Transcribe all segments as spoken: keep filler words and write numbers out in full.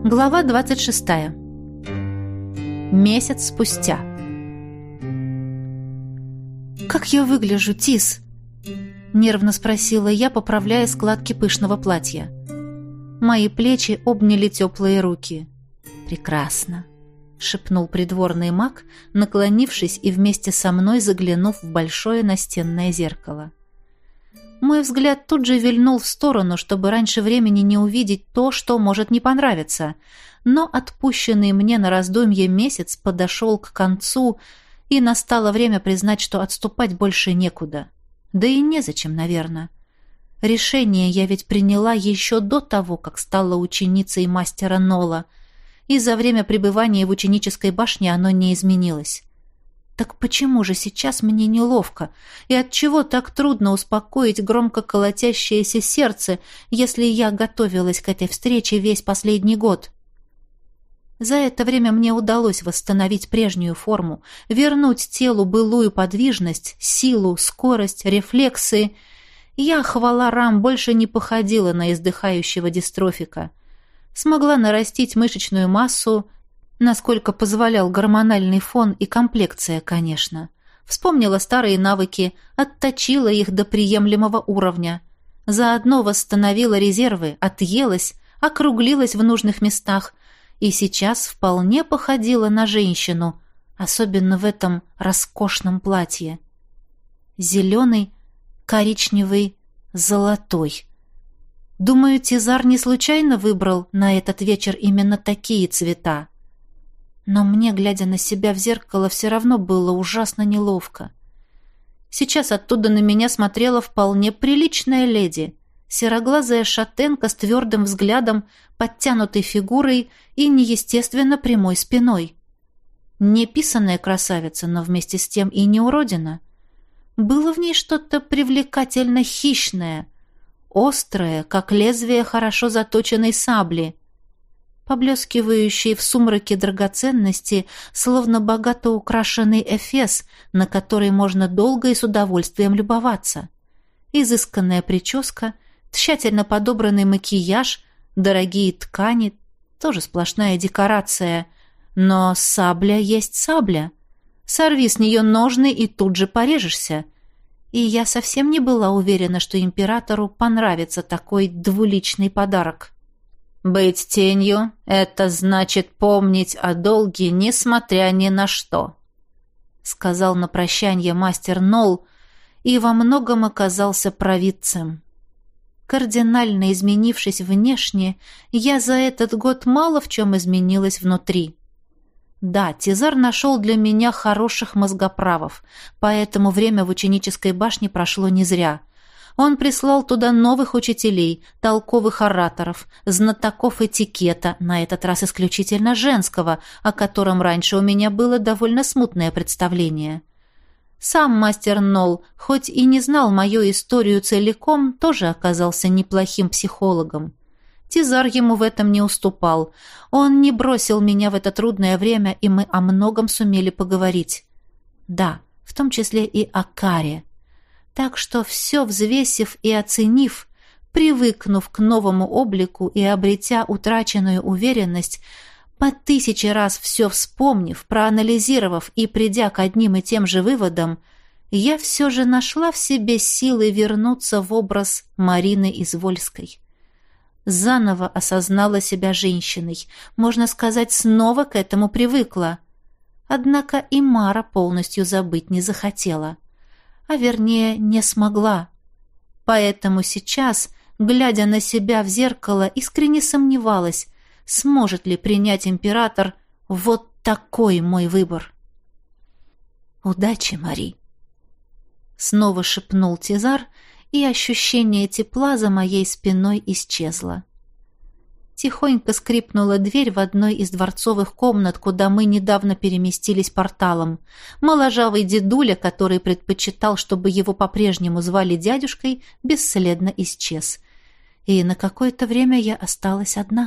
Глава двадцать шестая. Месяц спустя. «Как я выгляжу, Тис?» — нервно спросила я, поправляя складки пышного платья. Мои плечи обняли теплые руки. «Прекрасно», — шепнул придворный маг, наклонившись и вместе со мной заглянув в большое настенное зеркало. Мой взгляд тут же вильнул в сторону, чтобы раньше времени не увидеть то, что может не понравиться. Но отпущенный мне на раздумье месяц подошел к концу, и настало время признать, что отступать больше некуда. Да и незачем, наверное. Решение я ведь приняла еще до того, как стала ученицей мастера Нола, и за время пребывания в ученической башне оно не изменилось. Так почему же сейчас мне неловко? И отчего так трудно успокоить громко колотящееся сердце, если я готовилась к этой встрече весь последний год? За это время мне удалось восстановить прежнюю форму, вернуть телу былую подвижность, силу, скорость, рефлексы. Я, хвала Рам, больше не походила на издыхающего дистрофика. Смогла нарастить мышечную массу, насколько позволял гормональный фон и комплекция, конечно. Вспомнила старые навыки, отточила их до приемлемого уровня. Заодно восстановила резервы, отъелась, округлилась в нужных местах и сейчас вполне походила на женщину, особенно в этом роскошном платье. Зеленый, коричневый, золотой. Думаю, Тизар не случайно выбрал на этот вечер именно такие цвета. Но мне, глядя на себя в зеркало, все равно было ужасно неловко. Сейчас оттуда на меня смотрела вполне приличная леди, сероглазая шатенка с твердым взглядом, подтянутой фигурой и неестественно прямой спиной. Не писаная красавица, но вместе с тем и не уродина. Было в ней что-то привлекательно хищное, острое, как лезвие хорошо заточенной сабли. Поблескивающие в сумраке драгоценности, словно богато украшенный эфес, на который можно долго и с удовольствием любоваться. Изысканная прическа, тщательно подобранный макияж, дорогие ткани — тоже сплошная декорация. Но сабля есть сабля. Сорви с нее ножны и тут же порежешься. И я совсем не была уверена, что императору понравится такой двуличный подарок. «Быть тенью — это значит помнить о долге, несмотря ни на что», — сказал на прощанье мастер Нол, и во многом оказался провидцем. Кардинально изменившись внешне, я за этот год мало в чем изменилась внутри. Да, Тизар нашел для меня хороших мозгоправов, поэтому время в ученической башне прошло не зря. Он прислал туда новых учителей, толковых ораторов, знатоков этикета, на этот раз исключительно женского, о котором раньше у меня было довольно смутное представление. Сам мастер Нол, хоть и не знал мою историю целиком, тоже оказался неплохим психологом. Тизар ему в этом не уступал. Он не бросил меня в это трудное время, и мы о многом сумели поговорить. Да, в том числе и о каре. Так что, все взвесив и оценив, привыкнув к новому облику и обретя утраченную уверенность, по тысяче раз все вспомнив, проанализировав и придя к одним и тем же выводам, я все же нашла в себе силы вернуться в образ Марины Извольской. Заново осознала себя женщиной, можно сказать, снова к этому привыкла. Однако и Мара полностью забыть не захотела. А вернее, не смогла. Поэтому сейчас, глядя на себя в зеркало, искренне сомневалась, сможет ли принять император вот такой мой выбор. «Удачи, Мари!» Снова шепнул Тизар, и ощущение тепла за моей спиной исчезло. Тихонько скрипнула дверь в одной из дворцовых комнат, куда мы недавно переместились порталом. Моложавый дедуля, который предпочитал, чтобы его по-прежнему звали дядюшкой, бесследно исчез. И на какое-то время я осталась одна.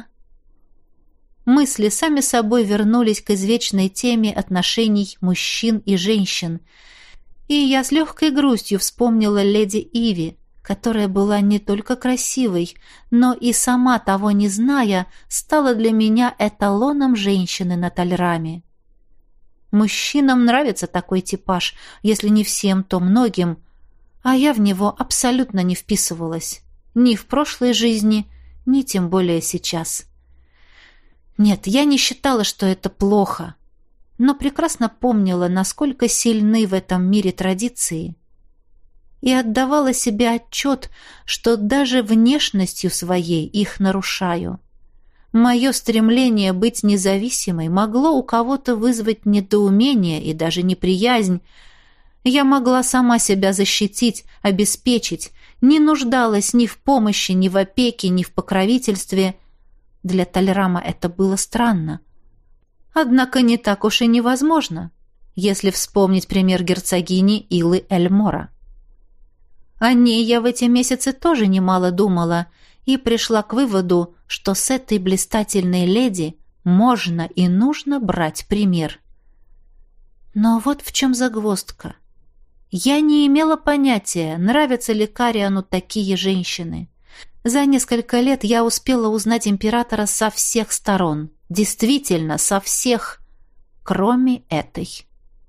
Мысли сами собой вернулись к извечной теме отношений мужчин и женщин. И я с легкой грустью вспомнила леди Иви, которая была не только красивой, но и сама того не зная, стала для меня эталоном женщины на Тальраме. Мужчинам нравится такой типаж, если не всем, то многим, а я в него абсолютно не вписывалась. Ни в прошлой жизни, ни тем более сейчас. Нет, я не считала, что это плохо, но прекрасно помнила, насколько сильны в этом мире традиции, и отдавала себе отчет, что даже внешностью своей их нарушаю. Мое стремление быть независимой могло у кого-то вызвать недоумение и даже неприязнь. Я могла сама себя защитить, обеспечить, не нуждалась ни в помощи, ни в опеке, ни в покровительстве. Для Тальрама это было странно. Однако не так уж и невозможно, если вспомнить пример герцогини Илы Эльмора. О ней я в эти месяцы тоже немало думала и пришла к выводу, что с этой блистательной леди можно и нужно брать пример. Но вот в чем загвоздка. Я не имела понятия, нравятся ли Кариану такие женщины. За несколько лет я успела узнать императора со всех сторон. Действительно, со всех, кроме этой.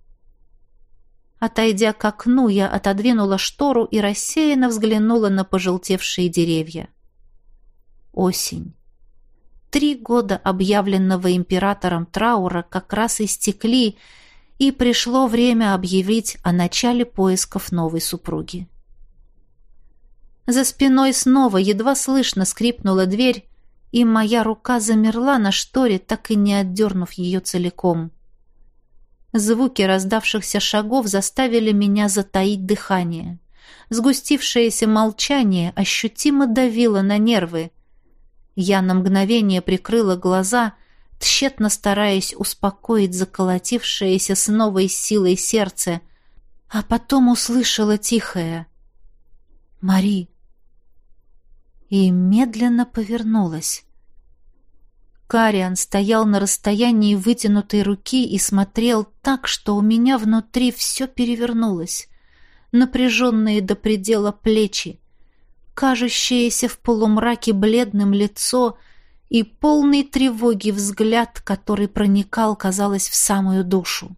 Отойдя к окну, я отодвинула штору и рассеянно взглянула на пожелтевшие деревья. Осень. Три года объявленного императором траура как раз истекли, и пришло время объявить о начале поисков новой супруги. За спиной снова едва слышно скрипнула дверь, и моя рука замерла на шторе, так и не отдернув ее целиком. Звуки раздавшихся шагов заставили меня затаить дыхание. Сгустившееся молчание ощутимо давило на нервы. Я на мгновение прикрыла глаза, тщетно стараясь успокоить заколотившееся с новой силой сердце, а потом услышала тихое «Мари!» и медленно повернулась. Кариан стоял на расстоянии вытянутой руки и смотрел так, что у меня внутри все перевернулось. Напряженные до предела плечи, кажущееся в полумраке бледным лицо и полный тревоги взгляд, который проникал, казалось, в самую душу.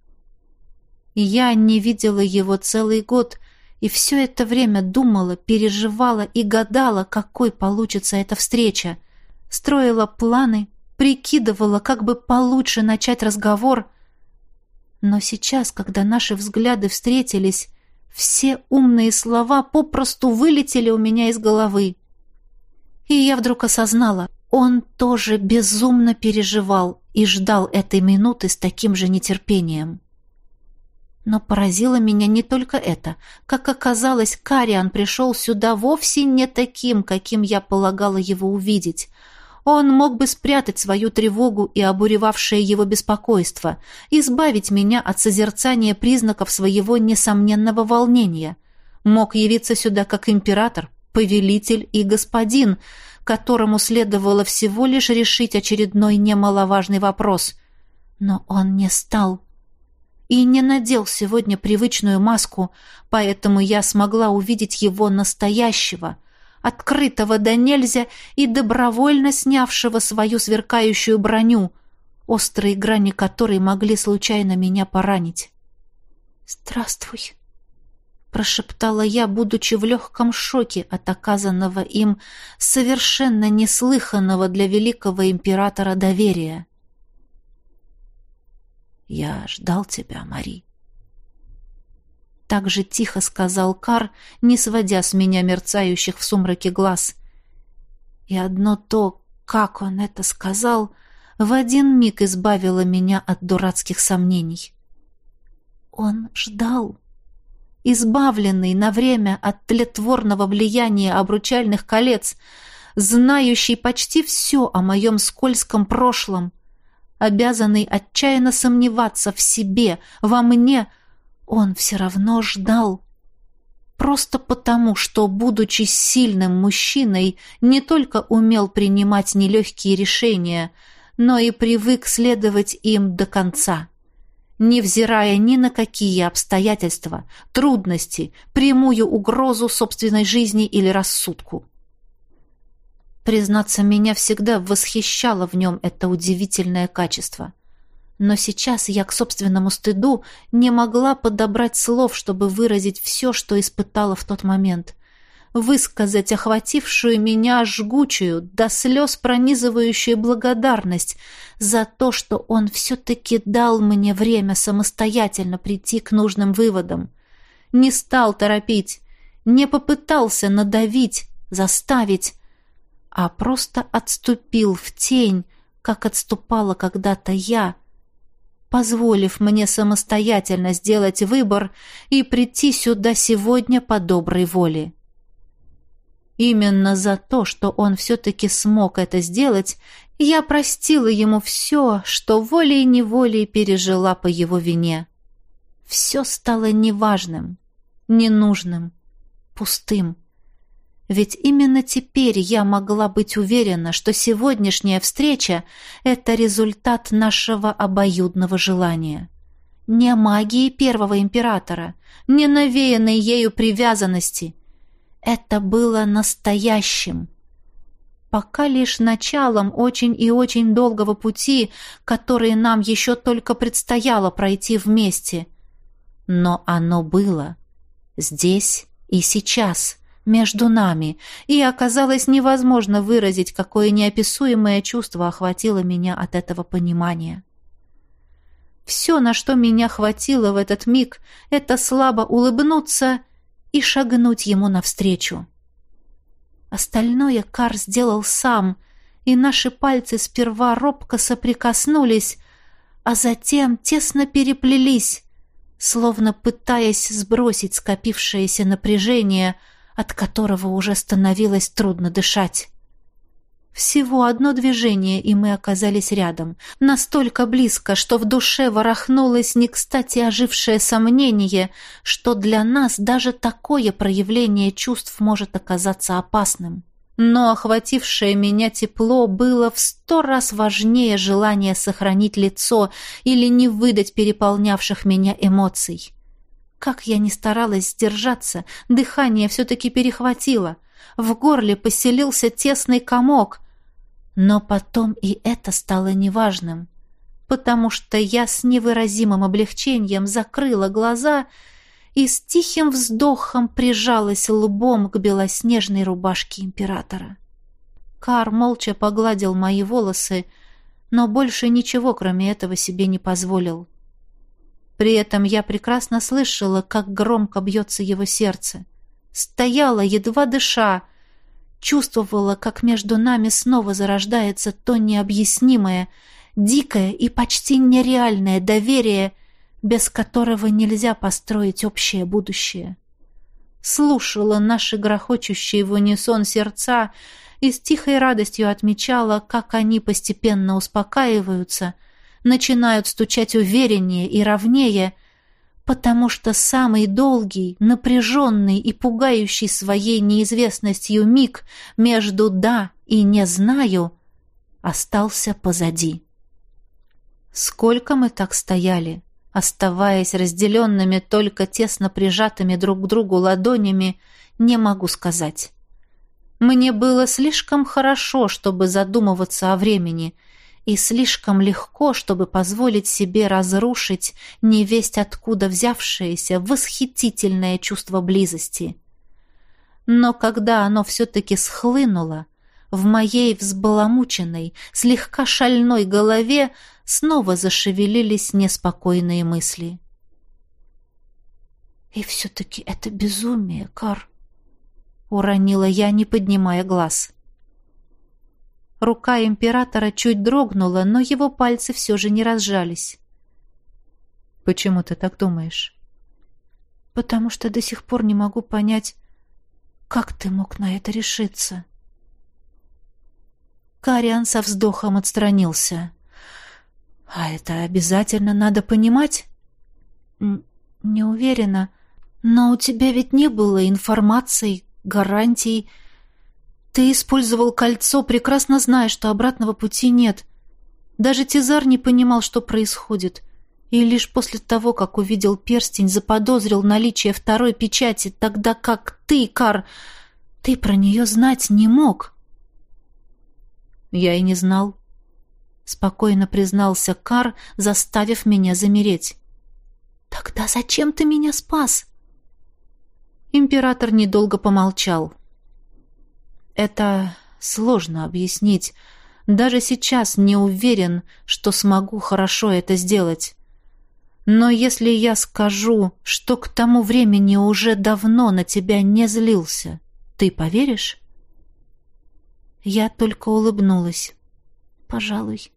Я не видела его целый год, и все это время думала, переживала и гадала, какой получится эта встреча. Строила планы, прикидывала, как бы получше начать разговор. Но сейчас, когда наши взгляды встретились, все умные слова попросту вылетели у меня из головы. И я вдруг осознала, он тоже безумно переживал и ждал этой минуты с таким же нетерпением. Но поразило меня не только это. Как оказалось, Кариан пришел сюда вовсе не таким, каким я полагала его увидеть. Он мог бы спрятать свою тревогу и обуревавшее его беспокойство, избавить меня от созерцания признаков своего несомненного волнения. Мог явиться сюда как император, повелитель и господин, которому следовало всего лишь решить очередной немаловажный вопрос. Но он не стал и не надел сегодня привычную маску, поэтому я смогла увидеть его настоящего, открытого до нельзя и добровольно снявшего свою сверкающую броню, острые грани которой могли случайно меня поранить. «Здравствуй», — прошептала я, будучи в легком шоке от оказанного им совершенно неслыханного для великого императора доверия. «Я ждал тебя, Мари», — так же тихо сказал Кар, не сводя с меня мерцающих в сумраке глаз. И одно то, как он это сказал, в один миг избавило меня от дурацких сомнений. Он ждал. Избавленный на время от тлетворного влияния обручальных колец, знающий почти все о моем скользком прошлом, обязанный отчаянно сомневаться в себе, во мне, он все равно ждал. Просто потому, что, будучи сильным мужчиной, не только умел принимать нелегкие решения, но и привык следовать им до конца. невзирая ни на какие обстоятельства, трудности, прямую угрозу собственной жизни или рассудку. Признаться, меня всегда восхищало в нем это удивительное качество. Но сейчас я к собственному стыду не могла подобрать слов, чтобы выразить все, что испытала в тот момент. Высказать охватившую меня жгучую, до слез пронизывающую благодарность за то, что он все-таки дал мне время самостоятельно прийти к нужным выводам. Не стал торопить, не попытался надавить, заставить, а просто отступил в тень, как отступала когда-то я, позволив мне самостоятельно сделать выбор и прийти сюда сегодня по доброй воле. Именно за то, что он все-таки смог это сделать, я простила ему все, что волей-неволей пережила по его вине. Все стало неважным, ненужным, пустым. Ведь именно теперь я могла быть уверена, что сегодняшняя встреча — это результат нашего обоюдного желания. Не магии первого императора, не навеянной ею привязанности. Это было настоящим. Пока лишь началом очень и очень долгого пути, который нам еще только предстояло пройти вместе. Но оно было здесь и сейчас, между нами, и оказалось невозможно выразить, какое неописуемое чувство охватило меня от этого понимания. Все, на что меня хватило в этот миг, это слабо улыбнуться и шагнуть ему навстречу. Остальное Кар сделал сам, и наши пальцы сперва робко соприкоснулись, а затем тесно переплелись, словно пытаясь сбросить скопившееся напряжение, от которого уже становилось трудно дышать. Всего одно движение, и мы оказались рядом, настолько близко, что в душе ворохнулось не кстати ожившее сомнение, что для нас даже такое проявление чувств может оказаться опасным. Но охватившее меня тепло было в сто раз важнее желания сохранить лицо или не выдать переполнявших меня эмоций. Как я ни старалась сдержаться, дыхание все-таки перехватило. В горле поселился тесный комок. Но потом и это стало неважным, потому что я с невыразимым облегчением закрыла глаза и с тихим вздохом прижалась лбом к белоснежной рубашке императора. Кар молча погладил мои волосы, но больше ничего, кроме этого, себе не позволил. При этом я прекрасно слышала, как громко бьется его сердце. Стояла, едва дыша, чувствовала, как между нами снова зарождается то необъяснимое, дикое и почти нереальное доверие, без которого нельзя построить общее будущее. Слушала наши грохочущие в унисон сердца и с тихой радостью отмечала, как они постепенно успокаиваются, начинают стучать увереннее и ровнее, потому что самый долгий, напряженный и пугающий своей неизвестностью миг между «да» и «не знаю» остался позади. Сколько мы так стояли, оставаясь разделенными только тесно прижатыми друг к другу ладонями, не могу сказать. Мне было слишком хорошо, чтобы задумываться о времени, и слишком легко, чтобы позволить себе разрушить невесть откуда взявшееся восхитительное чувство близости. Но когда оно все-таки схлынуло, в моей взбаламученной, слегка шальной голове снова зашевелились неспокойные мысли. «И все-таки это безумие, Кар», — уронила я, не поднимая глаз. Рука императора чуть дрогнула, но его пальцы все же не разжались. «Почему ты так думаешь?» «Потому что до сих пор не могу понять, как ты мог на это решиться». Кариан со вздохом отстранился. «А это обязательно надо понимать?» «Не уверена, но у тебя ведь не было информации, гарантий. Ты использовал кольцо, прекрасно зная, что обратного пути нет. Даже Тизар не понимал, что происходит. И лишь после того, как увидел перстень, заподозрил наличие второй печати, тогда как ты, Кар, ты про нее знать не мог. Я и не знал. Спокойно признался Кар, заставив меня замереть. Тогда зачем ты меня спас? Император недолго помолчал. Это сложно объяснить. Даже сейчас не уверен, что смогу хорошо это сделать. Но если я скажу, что к тому времени уже давно на тебя не злился, ты поверишь? Я только улыбнулась. Пожалуй.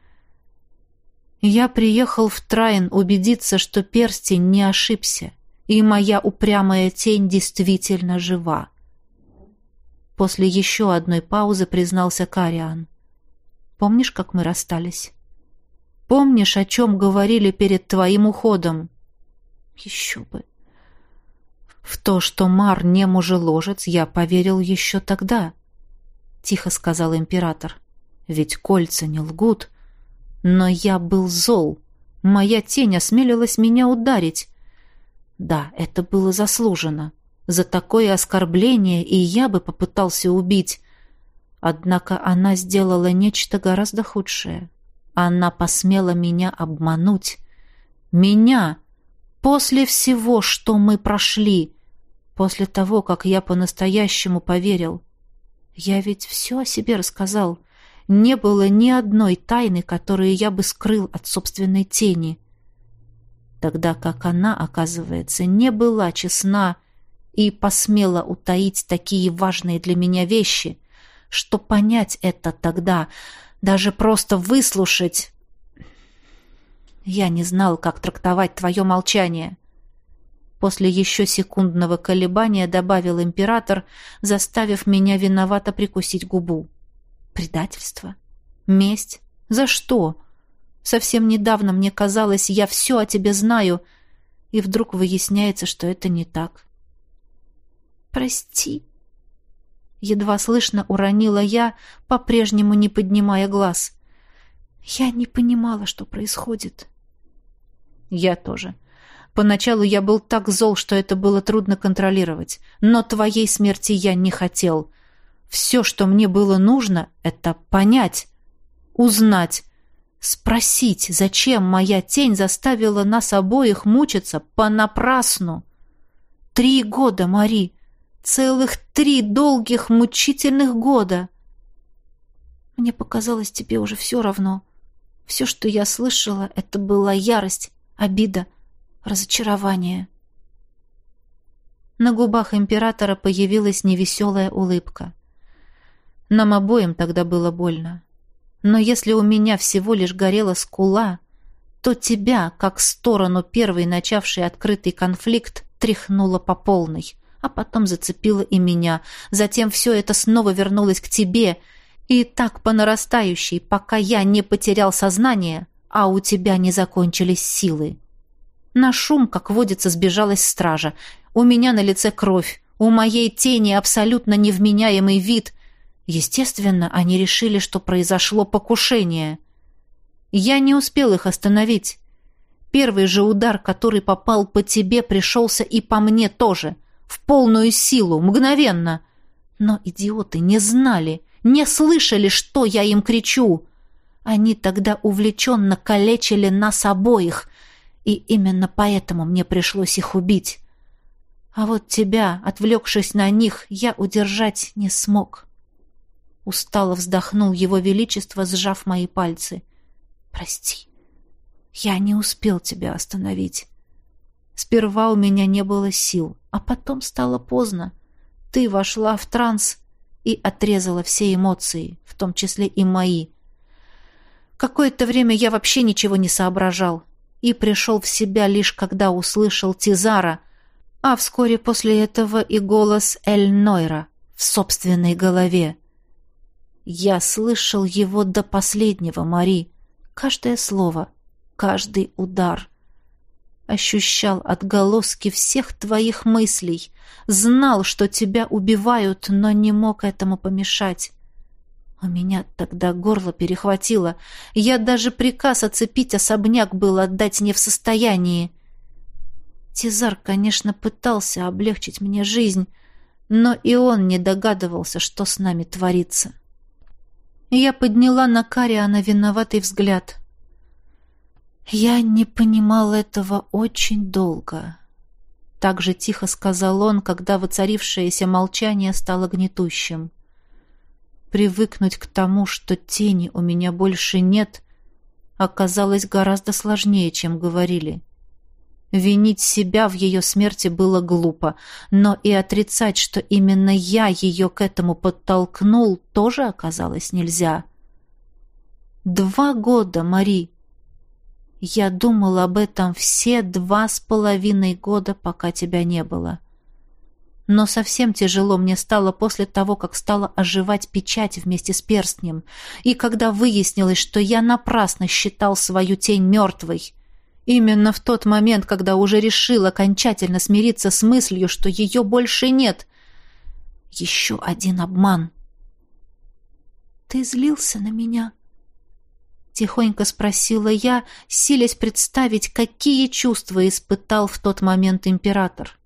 Я приехал в Трайн убедиться, что перстень не ошибся, и моя упрямая тень действительно жива. После еще одной паузы признался Кариан. Помнишь, как мы расстались? Помнишь, о чем говорили перед твоим уходом? Еще бы. В то, что Мар не мужеложец, я поверил еще тогда, тихо сказал император. Ведь кольца не лгут. Но я был зол. Моя тень осмелилась меня ударить. Да, это было заслужено. За такое оскорбление и я бы попытался убить. Однако она сделала нечто гораздо худшее. Она посмела меня обмануть. Меня! После всего, что мы прошли. После того, как я по-настоящему поверил. Я ведь все о себе рассказал. Не было ни одной тайны, которую я бы скрыл от собственной тени. Тогда как она, оказывается, не была честна и посмела утаить такие важные для меня вещи, что понять это тогда, даже просто выслушать... Я не знал, как трактовать твое молчание. После еще секундного колебания добавил император, заставив меня виновато прикусить губу. Предательство? Месть? За что? Совсем недавно мне казалось, я все о тебе знаю, и вдруг выясняется, что это не так. Прости. Едва слышно уронила я, по-прежнему не поднимая глаз. Я не понимала, что происходит. Я тоже. Поначалу я был так зол, что это было трудно контролировать. Но твоей смерти я не хотел. Все, что мне было нужно, это понять, узнать, спросить, зачем моя тень заставила нас обоих мучиться понапрасну. Три года, Мари, целых три долгих мучительных года. Мне показалось, тебе уже все равно. Все, что я слышала, это была ярость, обида, разочарование. На губах императора появилась невеселая улыбка. Нам обоим тогда было больно. Но если у меня всего лишь горела скула, то тебя, как сторону первой начавшей открытый конфликт, тряхнуло по полной, а потом зацепило и меня. Затем все это снова вернулось к тебе, и так по нарастающей, пока я не потерял сознание, а у тебя не закончились силы. На шум, как водится, сбежалась стража. У меня на лице кровь, у моей тени абсолютно невменяемый вид. Естественно, они решили, что произошло покушение. Я не успел их остановить. Первый же удар, который попал по тебе, пришелся и по мне тоже. В полную силу, мгновенно. Но идиоты не знали, не слышали, что я им кричу. Они тогда увлеченно калечили нас обоих, и именно поэтому мне пришлось их убить. А вот тебя, отвлекшись на них, я удержать не смог. Устало вздохнул его величество, сжав мои пальцы. Прости, я не успел тебя остановить. Сперва у меня не было сил, а потом стало поздно. Ты вошла в транс и отрезала все эмоции, в том числе и мои. Какое-то время я вообще ничего не соображал и пришел в себя лишь когда услышал Тизара, а вскоре после этого и голос Эль-Нойра в собственной голове. Я слышал его до последнего, Мари, каждое слово, каждый удар. Ощущал отголоски всех твоих мыслей, знал, что тебя убивают, но не мог этому помешать. У меня тогда горло перехватило. Я даже приказ оцепить особняк был отдать не в состоянии. Тизар, конечно, пытался облегчить мне жизнь, но и он не догадывался, что с нами творится. Я подняла на Кариана виноватый взгляд. «Я не понимал этого очень долго», — так же тихо сказал он, когда воцарившееся молчание стало гнетущим. Привыкнуть к тому, что тени у меня больше нет, оказалось гораздо сложнее, чем говорили. Винить себя в ее смерти было глупо, но и отрицать, что именно я ее к этому подтолкнул, тоже оказалось нельзя. Два года, Мари. Я думал об этом все два с половиной года, пока тебя не было. Но совсем тяжело мне стало после того, как стала оживать печать вместе с перстнем, и когда выяснилось, что я напрасно считал свою тень мертвой. Именно в тот момент, когда уже решил окончательно смириться с мыслью, что ее больше нет. Еще один обман. «Ты злился на меня?» Тихонько спросила я, силясь представить, какие чувства испытал в тот момент император.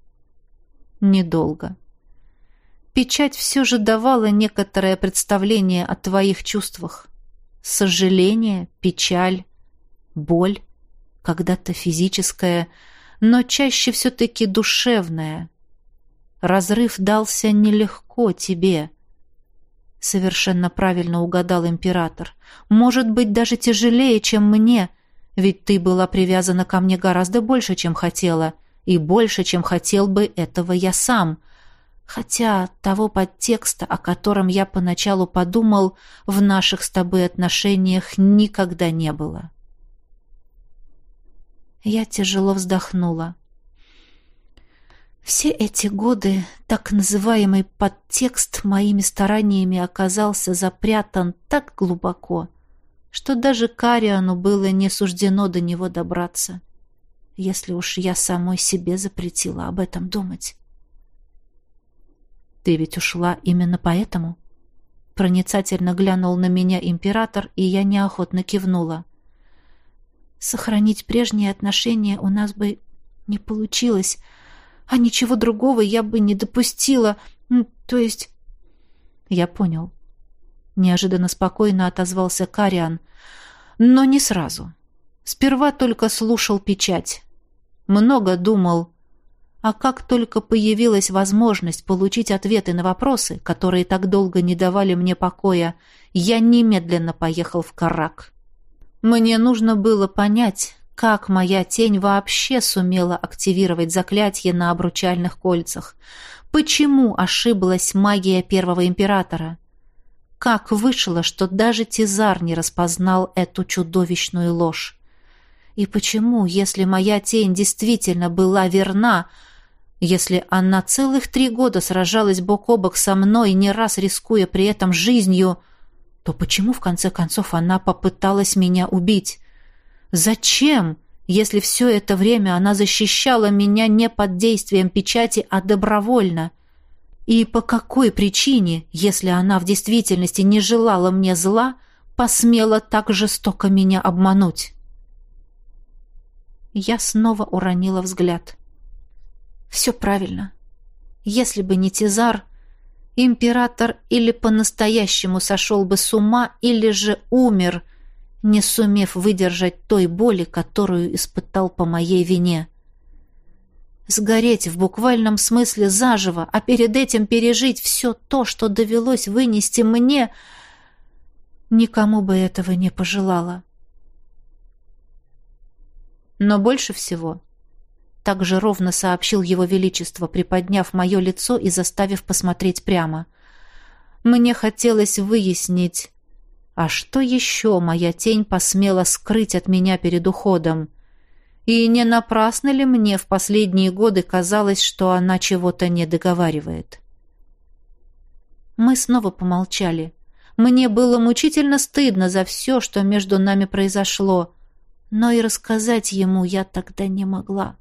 Недолго. Печать все же давала некоторое представление о твоих чувствах. Сожаление, печаль, боль, когда-то физическая, но чаще все-таки душевная. Разрыв дался нелегко тебе. Совершенно правильно угадал император. Может быть, даже тяжелее, чем мне, ведь ты была привязана ко мне гораздо больше, чем хотела, и больше, чем хотел бы этого я сам. Хотя того подтекста, о котором я поначалу подумал, в наших с тобой отношениях никогда не было. Я тяжело вздохнула. Все эти годы так называемый подтекст моими стараниями оказался запрятан так глубоко, что даже Кариану было не суждено до него добраться, если уж я самой себе запретила об этом думать. «Ты ведь ушла именно поэтому?» Проницательно глянул на меня император, и я неохотно кивнула. «Сохранить прежние отношения у нас бы не получилось, а ничего другого я бы не допустила. То есть...» «Я понял». Неожиданно спокойно отозвался Кариан, но не сразу. Сперва только слушал печать. Много думал. А как только появилась возможность получить ответы на вопросы, которые так долго не давали мне покоя, я немедленно поехал в Каррак. Мне нужно было понять, как моя тень вообще сумела активировать заклятие на обручальных кольцах. Почему ошиблась магия первого императора? Как вышло, что даже Тизар не распознал эту чудовищную ложь? И почему, если моя тень действительно была верна, если она целых три года сражалась бок о бок со мной, не раз рискуя при этом жизнью, то почему, в конце концов, она попыталась меня убить? Зачем, если все это время она защищала меня не под действием печати, а добровольно? И по какой причине, если она в действительности не желала мне зла, посмела так жестоко меня обмануть? Я снова уронила взгляд. Все правильно. Если бы не Тизар, император или по-настоящему сошел бы с ума, или же умер, не сумев выдержать той боли, которую испытал по моей вине. Сгореть в буквальном смысле заживо, а перед этим пережить все то, что довелось вынести мне, никому бы этого не пожелала. Но больше всего, так же ровно сообщил его величество, приподняв мое лицо и заставив посмотреть прямо, мне хотелось выяснить, а что еще моя тень посмела скрыть от меня перед уходом? И не напрасно ли мне в последние годы казалось, что она чего-то не договаривает? Мы снова помолчали. Мне было мучительно стыдно за все, что между нами произошло, но и рассказать ему я тогда не могла.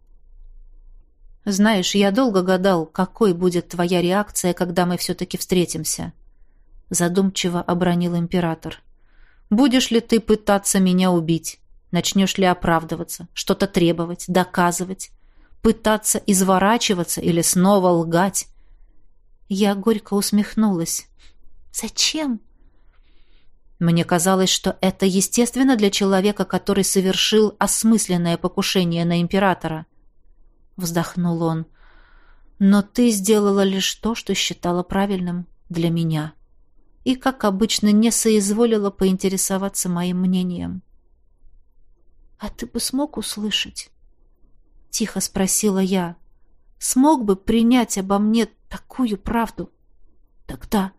Знаешь, я долго гадал, какой будет твоя реакция, когда мы все-таки встретимся. задумчиво обронил император. «Будешь ли ты пытаться меня убить? Начнешь ли оправдываться, что-то требовать, доказывать, пытаться изворачиваться или снова лгать?» Я горько усмехнулась. «Зачем?» Мне казалось, что это естественно для человека, который совершил осмысленное покушение на императора. Вздохнул он. «Но ты сделала лишь то, что считала правильным для меня. И, как обычно, не соизволила поинтересоваться моим мнением». «А ты бы смог услышать?» Тихо спросила я. «Смог бы принять обо мне такую правду тогда?»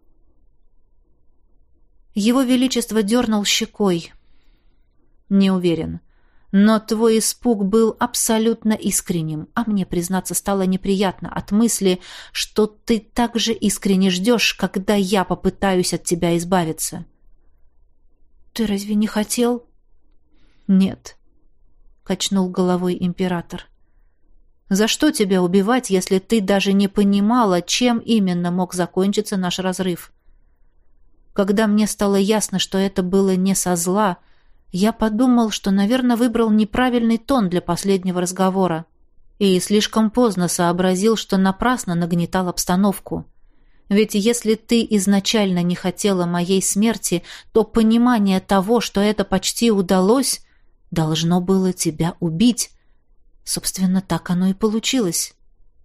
Его Величество дернул щекой. «Не уверен. Но твой испуг был абсолютно искренним, а мне, признаться, стало неприятно от мысли, что ты так же искренне ждешь, когда я попытаюсь от тебя избавиться». «Ты разве не хотел?» «Нет», — качнул головой император. «За что тебя убивать, если ты даже не понимала, чем именно мог закончиться наш разрыв? Когда мне стало ясно, что это было не со зла, я подумал, что, наверное, выбрал неправильный тон для последнего разговора и слишком поздно сообразил, что напрасно нагнетал обстановку. Ведь если ты изначально не хотела моей смерти, то понимание того, что это почти удалось, должно было тебя убить. Собственно, так оно и получилось».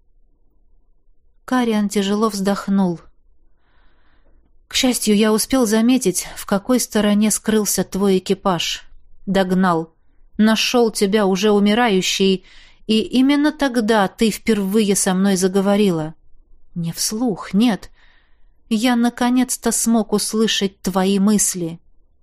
Кариан тяжело вздохнул. «К счастью, я успел заметить, в какой стороне скрылся твой экипаж. Догнал. Нашел тебя уже умирающей, и именно тогда ты впервые со мной заговорила. Не вслух, нет. Я наконец-то смог услышать твои мысли».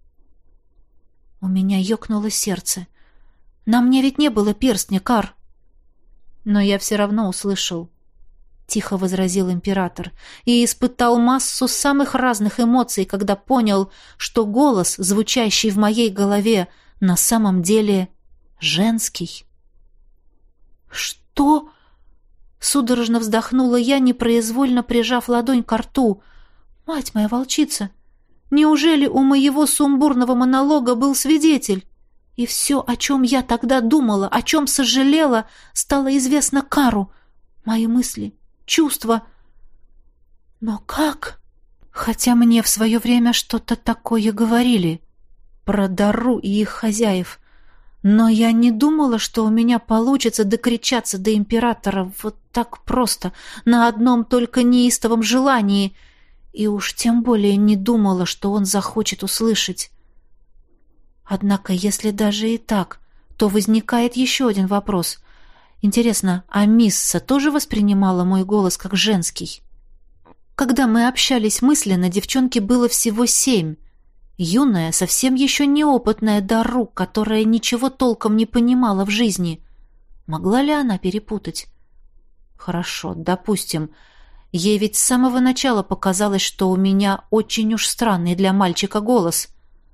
У меня ёкнуло сердце. «На мне ведь не было перстня, Кар». «Но я все равно услышал», — тихо возразил император, «и испытал массу самых разных эмоций, когда понял, что голос, звучащий в моей голове, на самом деле женский». «Что?» — судорожно вздохнула я, непроизвольно прижав ладонь ко рту. «Мать моя волчица! Неужели у моего сумбурного монолога был свидетель? И все, о чем я тогда думала, о чем сожалела, стало известно Кару. Мои мысли, чувства. Но как? Хотя мне в свое время что-то такое говорили про Дару и их хозяев. Но я не думала, что у меня получится докричаться до императора вот так просто, на одном только неистовом желании, и уж тем более не думала, что он захочет услышать. Однако, если даже и так, то возникает еще один вопрос. Интересно, а Мисса тоже воспринимала мой голос как женский? Когда мы общались мысленно, девчонке было всего семь. Юная, совсем еще неопытная Дару, которая ничего толком не понимала в жизни. Могла ли она перепутать? Хорошо, допустим. Ей ведь с самого начала показалось, что у меня очень уж странный для мальчика голос.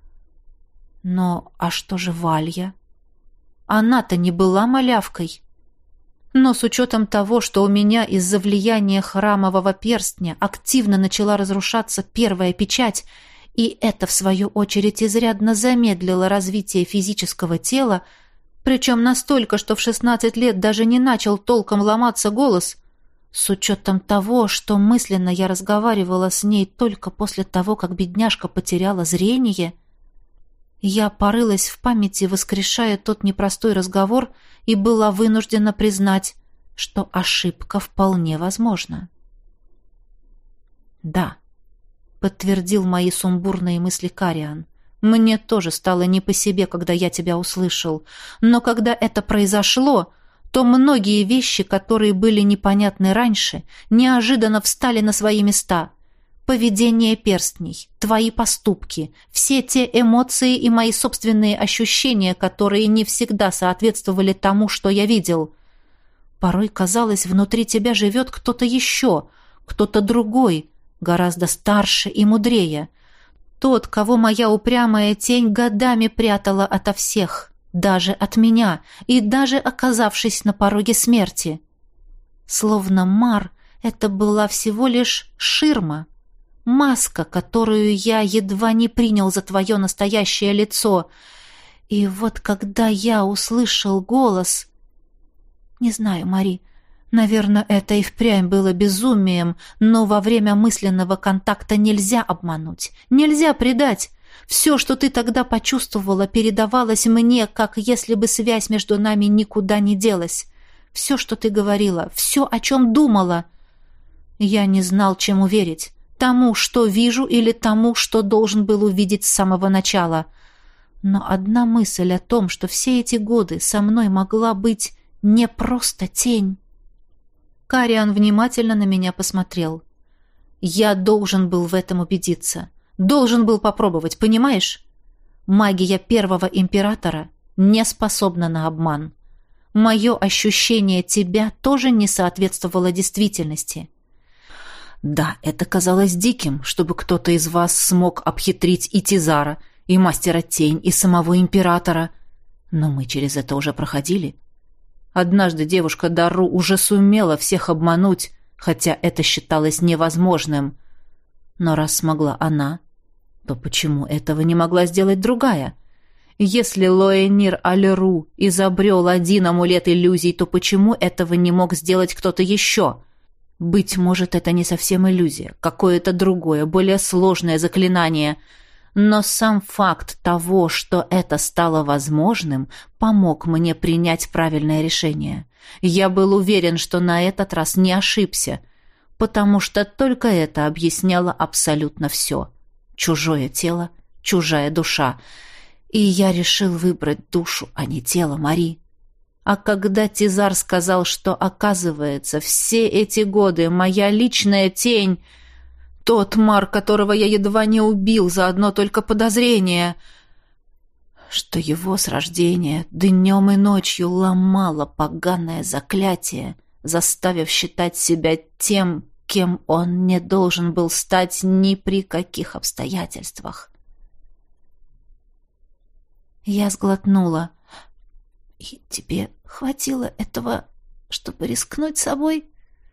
Но а что же Валья? Она-то не была малявкой. Но с учетом того, что у меня из-за влияния храмового перстня активно начала разрушаться первая печать, и это, в свою очередь, изрядно замедлило развитие физического тела, причем настолько, что в шестнадцать лет даже не начал толком ломаться голос, с учетом того, что мысленно я разговаривала с ней только после того, как бедняжка потеряла зрение, я порылась в памяти, воскрешая тот непростой разговор, и была вынуждена признать, что ошибка вполне возможна. «Да», — подтвердил мои сумбурные мысли Кариан, «мне тоже стало не по себе, когда я тебя услышал, но когда это произошло, то многие вещи, которые были непонятны раньше, неожиданно встали на свои места. Поведение перстней, твои поступки, все те эмоции и мои собственные ощущения, которые не всегда соответствовали тому, что я видел. Порой казалось, внутри тебя живет кто-то еще, кто-то другой, гораздо старше и мудрее. Тот, кого моя упрямая тень годами прятала ото всех, даже от меня, и даже оказавшись на пороге смерти. Словно Мар, это была всего лишь ширма. Маска, которую я едва не принял за твое настоящее лицо. И вот когда я услышал голос... Не знаю, Мари, наверное, это и впрямь было безумием, но во время мысленного контакта нельзя обмануть, нельзя предать. Все, что ты тогда почувствовала, передавалось мне, как если бы связь между нами никуда не делась. Все, что ты говорила, все, о чем думала. Я не знал, чему верить. Тому, что вижу, или тому, что должен был увидеть с самого начала. Но одна мысль о том, что все эти годы со мной могла быть не просто тень. Кариан внимательно на меня посмотрел. Я должен был в этом убедиться. Должен был попробовать, понимаешь? Магия первого императора не способна на обман. Мое ощущение тебя тоже не соответствовало действительности. Да, это казалось диким, чтобы кто-то из вас смог обхитрить и Тизара, и Мастера Тень, и самого императора. Но мы через это уже проходили. Однажды девушка Дару уже сумела всех обмануть, хотя это считалось невозможным. Но раз смогла она, то почему этого не могла сделать другая? Если Лоэнир Алеру изобрел один амулет иллюзий, то почему этого не мог сделать кто-то еще? Быть может, это не совсем иллюзия, какое-то другое, более сложное заклинание. Но сам факт того, что это стало возможным, помог мне принять правильное решение. Я был уверен, что на этот раз не ошибся, потому что только это объясняло абсолютно все. Чужое тело, чужая душа. И я решил выбрать душу, а не тело, Мари. А когда Тизар сказал, что, оказывается, все эти годы моя личная тень, тот Мар, которого я едва не убил за одно только подозрение, что его с рождения днем и ночью ломало поганое заклятие, заставив считать себя тем, кем он не должен был стать ни при каких обстоятельствах. Я сглотнула. «И тебе хватило этого, чтобы рискнуть собой?»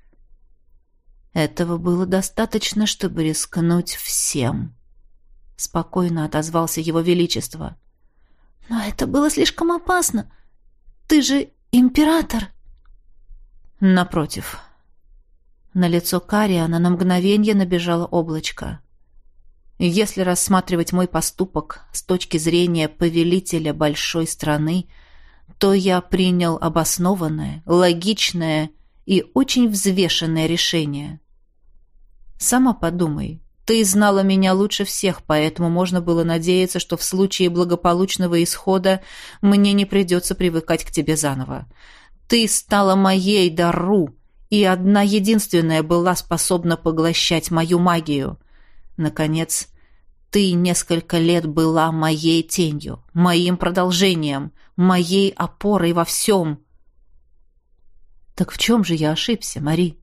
«Этого было достаточно, чтобы рискнуть всем», — спокойно отозвался его величество. «Но это было слишком опасно. Ты же император». «Напротив». На лицо Кариана на мгновение набежало облачко. «Если рассматривать мой поступок с точки зрения повелителя большой страны, то я принял обоснованное, логичное и очень взвешенное решение. Сама подумай, ты знала меня лучше всех, поэтому можно было надеяться, что в случае благополучного исхода мне не придется привыкать к тебе заново. Ты стала моей Дару, и одна единственная была способна поглощать мою магию. Наконец, ты несколько лет была моей тенью, моим продолжением, моей опорой во всем. Так в чем же я ошибся, Мари?»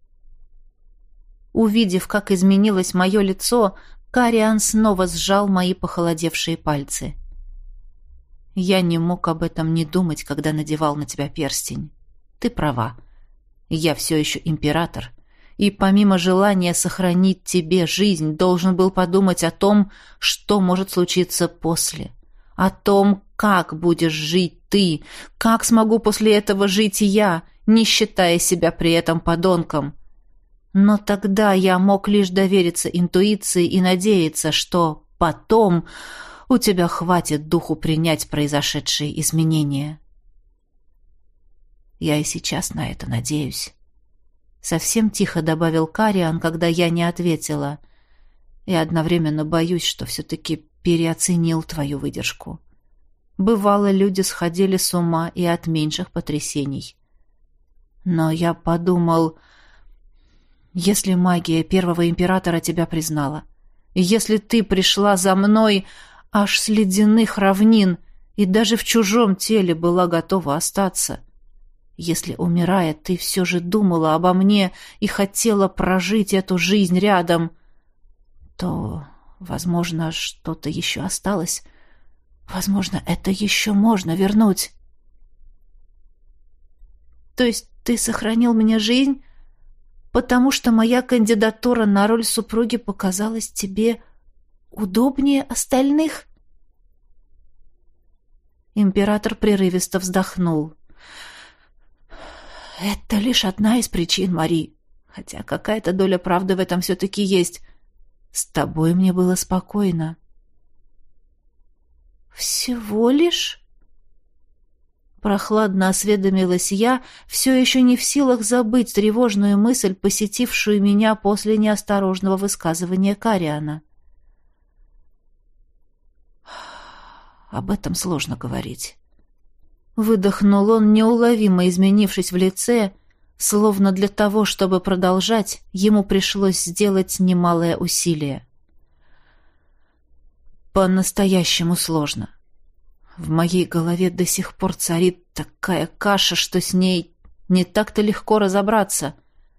Увидев, как изменилось мое лицо, Кариан снова сжал мои похолодевшие пальцы. «Я не мог об этом не думать, когда надевал на тебя перстень. Ты права. Я все еще император, и помимо желания сохранить тебе жизнь, должен был подумать о том, что может случиться после, о том, как будешь жить ты, как смогу после этого жить и я, не считая себя при этом подонком. Но тогда я мог лишь довериться интуиции и надеяться, что потом у тебя хватит духу принять произошедшие изменения. Я и сейчас на это надеюсь». Совсем тихо добавил Кариан, когда я не ответила. И одновременно боюсь, что все-таки переоценил твою выдержку. Бывало, люди сходили с ума и от меньших потрясений. Но я подумал, если магия первого императора тебя признала, если ты пришла за мной аж с ледяных равнин и даже в чужом теле была готова остаться, если, умирая, ты все же думала обо мне и хотела прожить эту жизнь рядом, то, возможно, что-то еще осталось. Возможно, это еще можно вернуть. То есть ты сохранил мне жизнь, Потому что моя кандидатура на роль супруги показалась тебе удобнее остальных?» Император прерывисто вздохнул. «Это лишь одна из причин, Мари. Хотя какая-то доля правды в этом все-таки есть. С тобой мне было спокойно». «Всего лишь?» Прохладно осведомилась я, все еще не в силах забыть тревожную мысль, посетившую меня после неосторожного высказывания Кариана. «Об этом сложно говорить». Выдохнул он, неуловимо изменившись в лице, словно для того, чтобы продолжать, ему пришлось сделать немалое усилие. «По-настоящему сложно. В моей голове до сих пор царит такая каша, что с ней не так-то легко разобраться.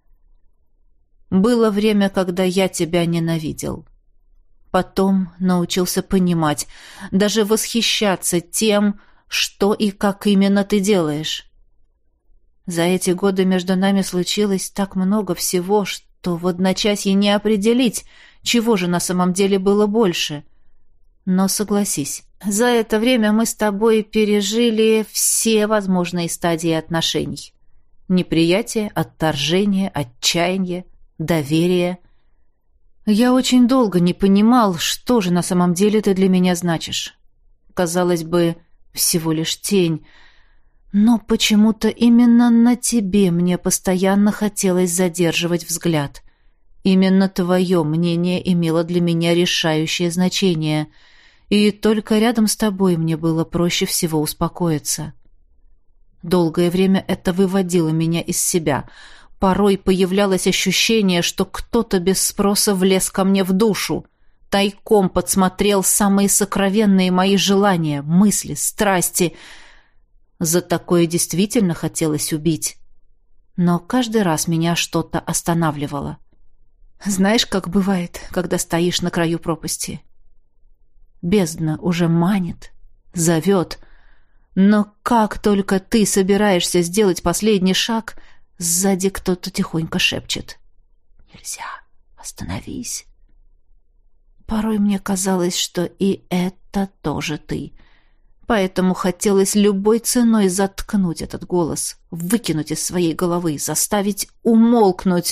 Было время, когда я тебя ненавидел. Потом научился понимать, даже восхищаться тем, что и как именно ты делаешь. За эти годы между нами случилось так много всего, что в одночасье не определить, чего же на самом деле было больше. Но согласись, за это время мы с тобой пережили все возможные стадии отношений. Неприятие, отторжение, отчаяние, доверие. Я очень долго не понимал, что же на самом деле ты для меня значишь. Казалось бы, всего лишь тень, но почему-то именно на тебе мне постоянно хотелось задерживать взгляд. Именно твое мнение имело для меня решающее значение, и только рядом с тобой мне было проще всего успокоиться. Долгое время это выводило меня из себя. Порой появлялось ощущение, что кто-то без спроса влез ко мне в душу, тайком подсмотрел самые сокровенные мои желания, мысли, страсти. За такое действительно хотелось убить. Но каждый раз меня что-то останавливало. Знаешь, как бывает, когда стоишь на краю пропасти? Бездна уже манит, зовет, но как только ты собираешься сделать последний шаг, сзади кто-то тихонько шепчет: «Нельзя, остановись». Порой мне казалось, что и это тоже ты. Поэтому хотелось любой ценой заткнуть этот голос, выкинуть из своей головы, заставить умолкнуть.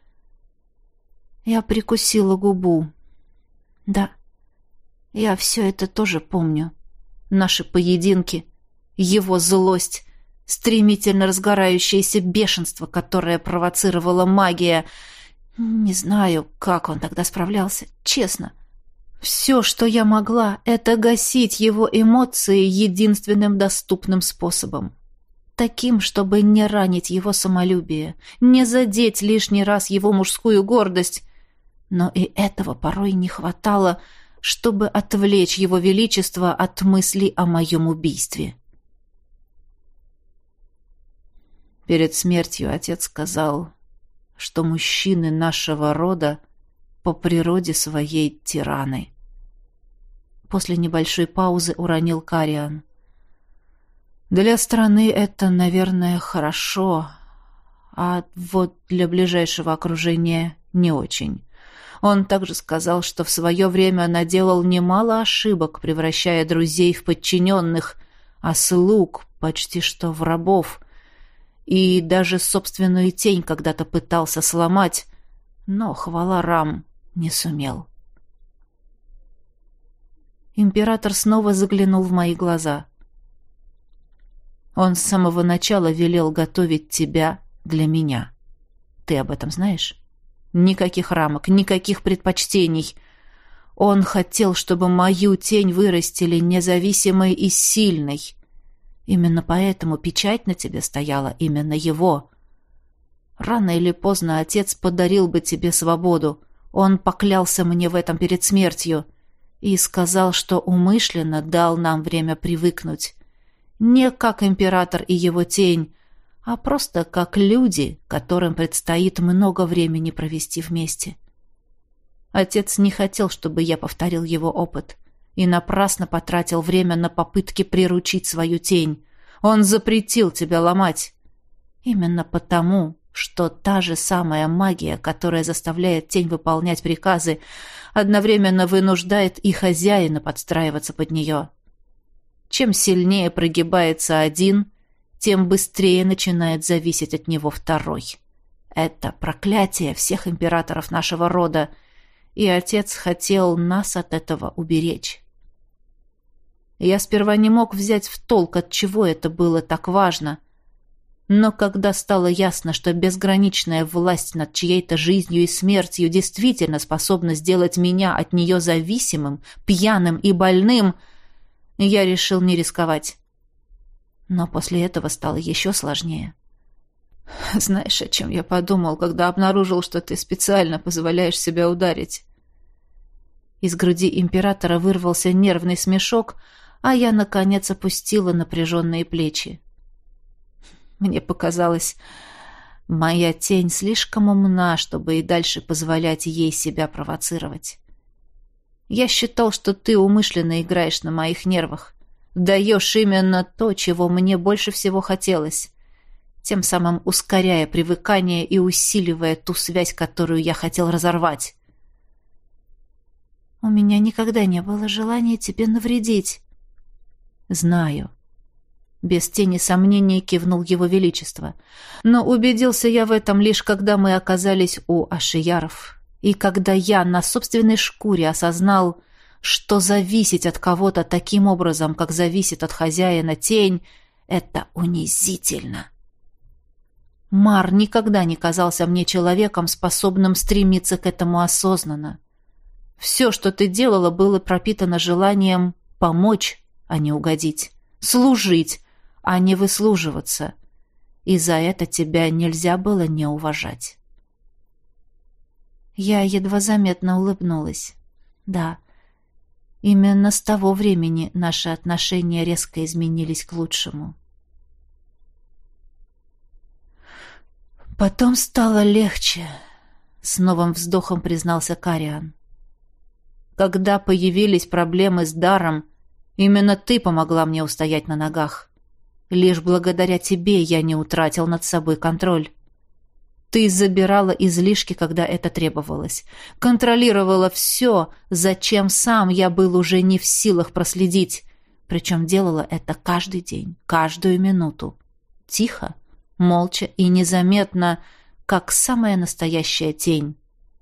Я прикусила губу. Да, я все это тоже помню. Наши поединки, его злость, стремительно разгорающееся бешенство, которое провоцировала магия. Не знаю, как он тогда справлялся, честно. Все, что я могла, это гасить его эмоции единственным доступным способом. Таким, чтобы не ранить его самолюбие, не задеть лишний раз его мужскую гордость. Но и этого порой не хватало, чтобы отвлечь его величество от мысли о моем убийстве. Перед смертью отец сказал, что мужчины нашего рода по природе своей тираны. После небольшой паузы уронил Кариан. Для страны это, наверное, хорошо, а вот для ближайшего окружения не очень. Он также сказал, что в свое время наделал немало ошибок, превращая друзей в подчиненных, а слуг почти что в рабов, и даже собственную тень когда-то пытался сломать, но, хвала Рам, не сумел. Император снова заглянул в мои глаза. Он с самого начала велел готовить тебя для меня. Ты об этом знаешь? Никаких рамок, никаких предпочтений. Он хотел, чтобы мою тень вырастили независимой и сильной. Именно поэтому печать на тебе стояла именно его. Рано или поздно отец подарил бы тебе свободу. Он поклялся мне в этом перед смертью и сказал, что умышленно дал нам время привыкнуть. Не как император и его тень, а просто как люди, которым предстоит много времени провести вместе. Отец не хотел, чтобы я повторил его опыт, и напрасно потратил время на попытки приручить свою тень. Он запретил тебя ломать. Именно потому, что та же самая магия, которая заставляет тень выполнять приказы, одновременно вынуждает и хозяина подстраиваться под нее. Чем сильнее прогибается один, тем быстрее начинает зависеть от него второй. Это проклятие всех императоров нашего рода, и отец хотел нас от этого уберечь. Я сперва не мог взять в толк, от чего это было так важно, но когда стало ясно, что безграничная власть над чьей-то жизнью и смертью действительно способна сделать меня от нее зависимым, пьяным и больным, я решил не рисковать. Но после этого стало еще сложнее. Знаешь, о чем я подумал, когда обнаружил, что ты специально позволяешь себя ударить? Из груди императора вырвался нервный смешок, а я, наконец, опустила напряженные плечи. Мне показалось, моя тень слишком умна, чтобы и дальше позволять ей себя провоцировать. Я считал, что ты умышленно играешь на моих нервах, даешь именно то, чего мне больше всего хотелось, тем самым ускоряя привыкание и усиливая ту связь, которую я хотел разорвать. «У меня никогда не было желания тебе навредить». «Знаю». Без тени сомнений кивнул его величество. Но убедился я в этом лишь когда мы оказались у Ашияров. И когда я на собственной шкуре осознал, что зависеть от кого-то таким образом, как зависит от хозяина тень, это унизительно. Мар никогда не казался мне человеком, способным стремиться к этому осознанно. Все, что ты делала, было пропитано желанием помочь, а не угодить, служить, а не выслуживаться. И за это тебя нельзя было не уважать. Я едва заметно улыбнулась. Да, именно с того времени наши отношения резко изменились к лучшему. Потом стало легче, с новым вздохом признался Кариан. Когда появились проблемы с даром, именно ты помогла мне устоять на ногах. Лишь благодаря тебе я не утратил над собой контроль. Ты забирала излишки, когда это требовалось. Контролировала все, зачем сам я был уже не в силах проследить. Причем делала это каждый день, каждую минуту. Тихо, молча и незаметно, как самая настоящая тень.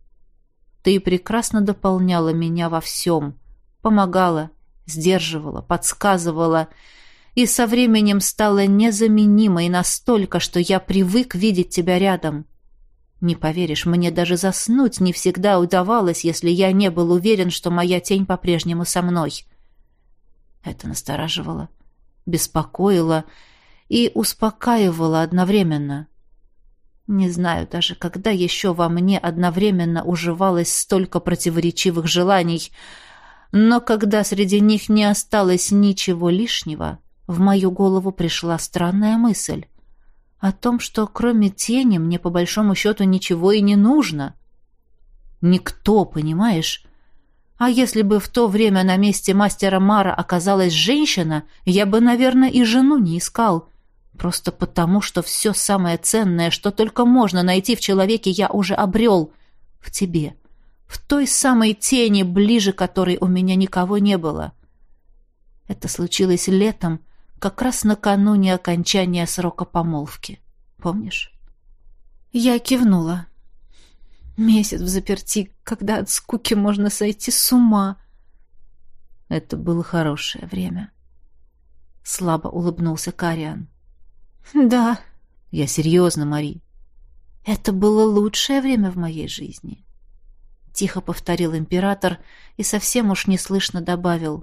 Ты прекрасно дополняла меня во всем. Помогала, сдерживала, подсказывала, и со временем стала незаменимой настолько, что я привык видеть тебя рядом. Не поверишь, мне даже заснуть не всегда удавалось, если я не был уверен, что моя тень по-прежнему со мной. Это настораживало, беспокоило и успокаивало одновременно. Не знаю даже, когда еще во мне одновременно уживалось столько противоречивых желаний, но когда среди них не осталось ничего лишнего, в мою голову пришла странная мысль о том, что кроме тени мне по большому счету ничего и не нужно. Никто, понимаешь? А если бы в то время на месте мастера Мара оказалась женщина, я бы, наверное, и жену не искал. Просто потому, что все самое ценное, что только можно найти в человеке, я уже обрел в тебе, в той самой тени, ближе которой у меня никого не было. Это случилось летом, как раз накануне окончания срока помолвки. Помнишь? Я кивнула. Месяц в заперти, когда от скуки можно сойти с ума. Это было хорошее время. Слабо улыбнулся Кариан. Да, я серьезно, Мари. Это было лучшее время в моей жизни. Тихо повторил император и совсем уж неслышно добавил: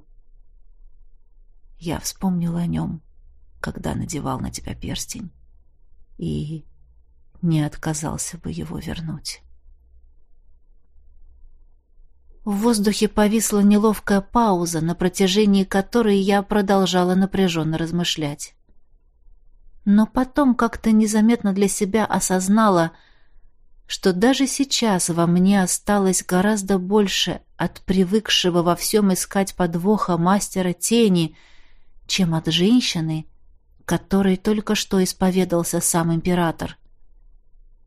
я вспомнил о нем, когда надевал на тебя перстень, и не отказался бы его вернуть. В воздухе повисла неловкая пауза, на протяжении которой я продолжала напряженно размышлять. Но потом как-то незаметно для себя осознала, что даже сейчас во мне осталось гораздо больше от привыкшего во всем искать подвоха мастера тени, чем от женщины, которой только что исповедался сам император.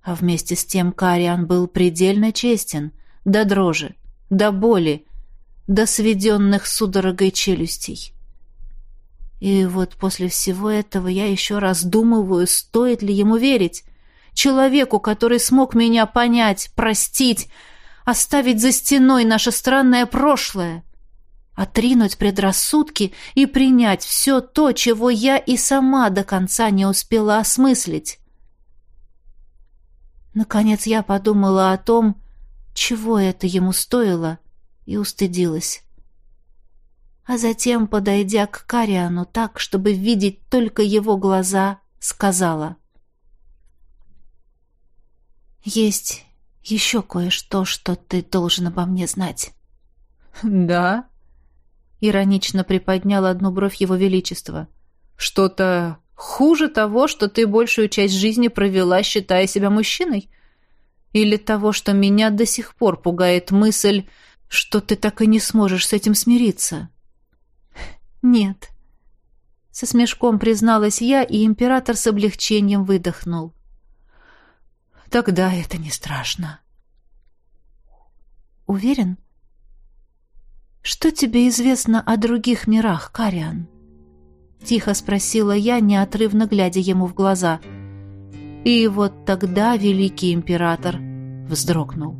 А вместе с тем Кариан был предельно честен, до дрожи, до боли, до сведенных судорогой челюстей. И вот после всего этого я еще раздумываю, стоит ли ему верить. Человеку, который смог меня понять, простить, оставить за стеной наше странное прошлое, отринуть предрассудки и принять все то, чего я и сама до конца не успела осмыслить. Наконец я подумала о том, чего это ему стоило, и устыдилась. А затем, подойдя к Кариану так, чтобы видеть только его глаза, сказала: «Есть еще кое-что, что ты должен обо мне знать». «Да?» — иронично приподнял одну бровь его величества. «Что-то хуже того, что ты большую часть жизни провела, считая себя мужчиной? Или того, что меня до сих пор пугает мысль, что ты так и не сможешь с этим смириться?» «Нет», — со смешком призналась я, и император с облегчением выдохнул. «Тогда это не страшно». «Уверен? Что тебе известно о других мирах, Кариан?» — тихо спросила я, неотрывно глядя ему в глаза. И вот тогда великий император вздрогнул.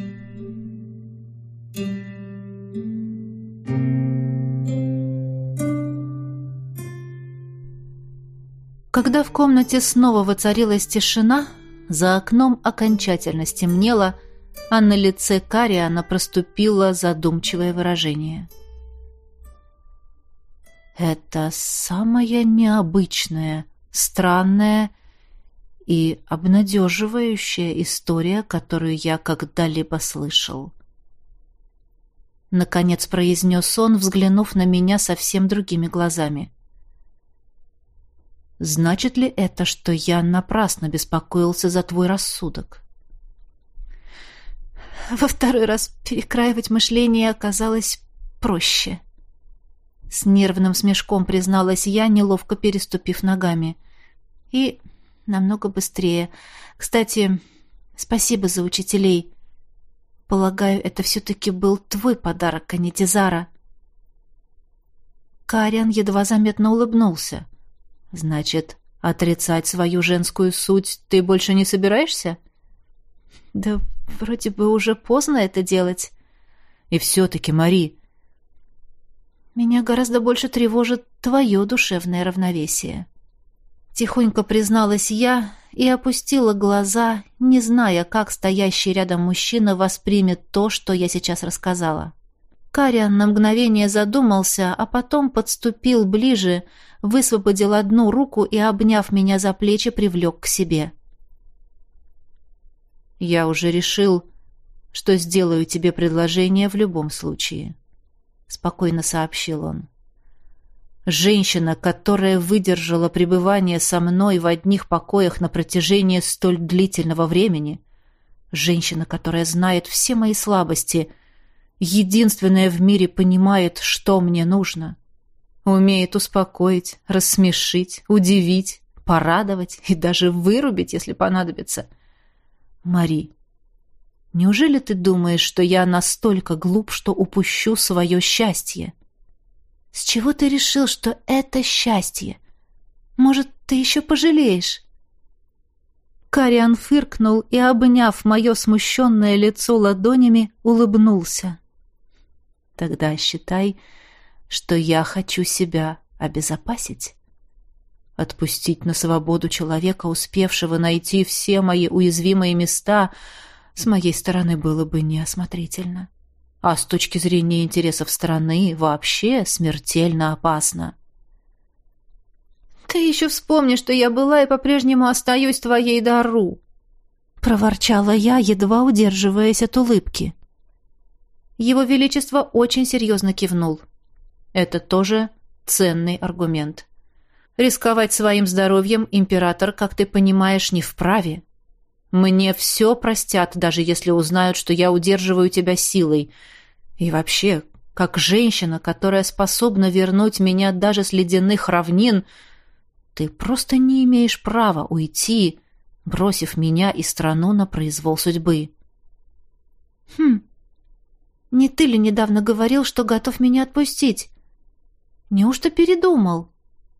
Когда в комнате снова воцарилась тишина, за окном окончательно стемнело, а на лице Кариана проступило задумчивое выражение. «Это самая необычная, странная и обнадеживающая история, которую я когда-либо слышал», — наконец произнес он, взглянув на меня совсем другими глазами. «Значит ли это, что я напрасно беспокоился за твой рассудок?» Во второй раз перекраивать мышление оказалось проще. С нервным смешком призналась я, неловко переступив ногами. И намного быстрее. Кстати, спасибо за учителей. Полагаю, это все-таки был твой подарок, а не Тизара. Кариан едва заметно улыбнулся. «Значит, отрицать свою женскую суть ты больше не собираешься?» «Да вроде бы уже поздно это делать». «И все-таки, Мари...» «Меня гораздо больше тревожит твое душевное равновесие». Тихонько призналась я и опустила глаза, не зная, как стоящий рядом мужчина воспримет то, что я сейчас рассказала. Кариан на мгновение задумался, а потом подступил ближе, высвободил одну руку и, обняв меня за плечи, привлек к себе. «Я уже решил, что сделаю тебе предложение в любом случае», — спокойно сообщил он. «Женщина, которая выдержала пребывание со мной в одних покоях на протяжении столь длительного времени, женщина, которая знает все мои слабости, единственная в мире понимает, что мне нужно, умеет успокоить, рассмешить, удивить, порадовать и даже вырубить, если понадобится. Мари, неужели ты думаешь, что я настолько глуп, что упущу свое счастье?» «С чего ты решил, что это счастье? Может, ты еще пожалеешь?» Кариан фыркнул и, обняв мое смущенное лицо ладонями, улыбнулся. «Тогда считай, что я хочу себя обезопасить. Отпустить на свободу человека, успевшего найти все мои уязвимые места, с моей стороны было бы неосмотрительно. А с точки зрения интересов страны вообще смертельно опасно». «Ты еще вспомни, что я была и по-прежнему остаюсь твоей Дару!» — проворчала я, едва удерживаясь от улыбки. Его Величество очень серьезно кивнул. Это тоже ценный аргумент. Рисковать своим здоровьем император, как ты понимаешь, не вправе. Мне все простят, даже если узнают, что я удерживаю тебя силой. И вообще, как женщина, которая способна вернуть меня даже с ледяных равнин, ты просто не имеешь права уйти, бросив меня и страну на произвол судьбы. Хм, не ты ли недавно говорил, что готов меня отпустить? Неужто передумал?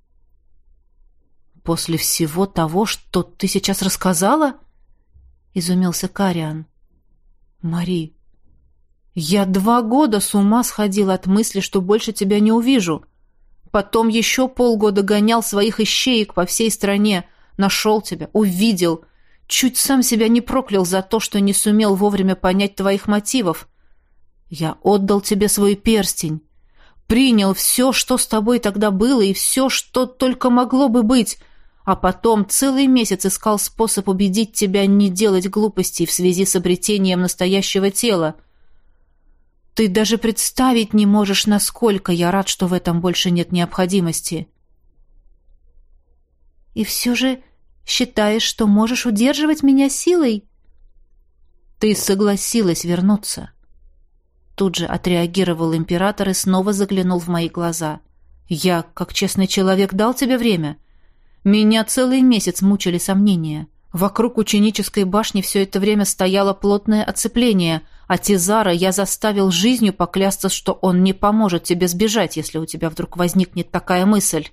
После всего того, что ты сейчас рассказала? Изумился Кариан. Мари, я два года с ума сходил от мысли, что больше тебя не увижу. Потом еще полгода гонял своих ищеек по всей стране, нашел тебя, увидел, чуть сам себя не проклял за то, что не сумел вовремя понять твоих мотивов. Я отдал тебе свой перстень, принял все, что с тобой тогда было, и все, что только могло бы быть, а потом целый месяц искал способ убедить тебя не делать глупостей в связи с обретением настоящего тела. Ты даже представить не можешь, насколько я рад, что в этом больше нет необходимости. И все же считаешь, что можешь удерживать меня силой? Ты согласилась вернуться. Тут же отреагировал император и снова заглянул в мои глаза. Я, как честный человек, дал тебе время. Меня целый месяц мучили сомнения. Вокруг ученической башни все это время стояло плотное оцепление, а Тизара я заставил жизнью поклясться, что он не поможет тебе сбежать, если у тебя вдруг возникнет такая мысль.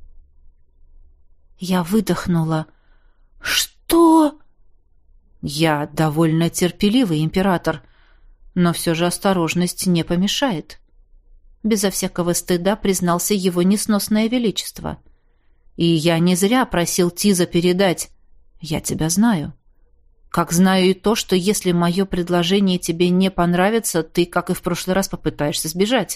Я выдохнула. «Что?» Я довольно терпеливый император, но все же осторожность не помешает. Безо всякого стыда признался его несносное величество. И я не зря просил Тиза передать. Я тебя знаю. Как знаю и то, что если мое предложение тебе не понравится, ты, как и в прошлый раз, попытаешься сбежать.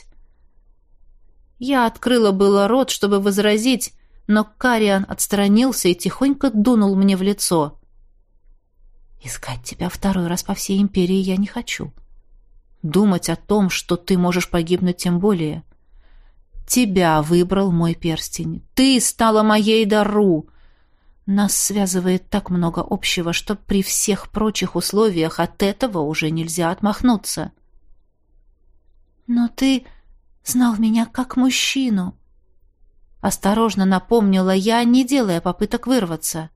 Я открыла было рот, чтобы возразить, но Кариан отстранился и тихонько дунул мне в лицо. «Искать тебя второй раз по всей империи я не хочу. Думать о том, что ты можешь погибнуть, тем более. Тебя выбрал мой перстень. Ты стала моей Дару. Нас связывает так много общего, что при всех прочих условиях от этого уже нельзя отмахнуться». «Но ты знал меня как мужчину», — осторожно напомнила я, не делая попыток вырваться.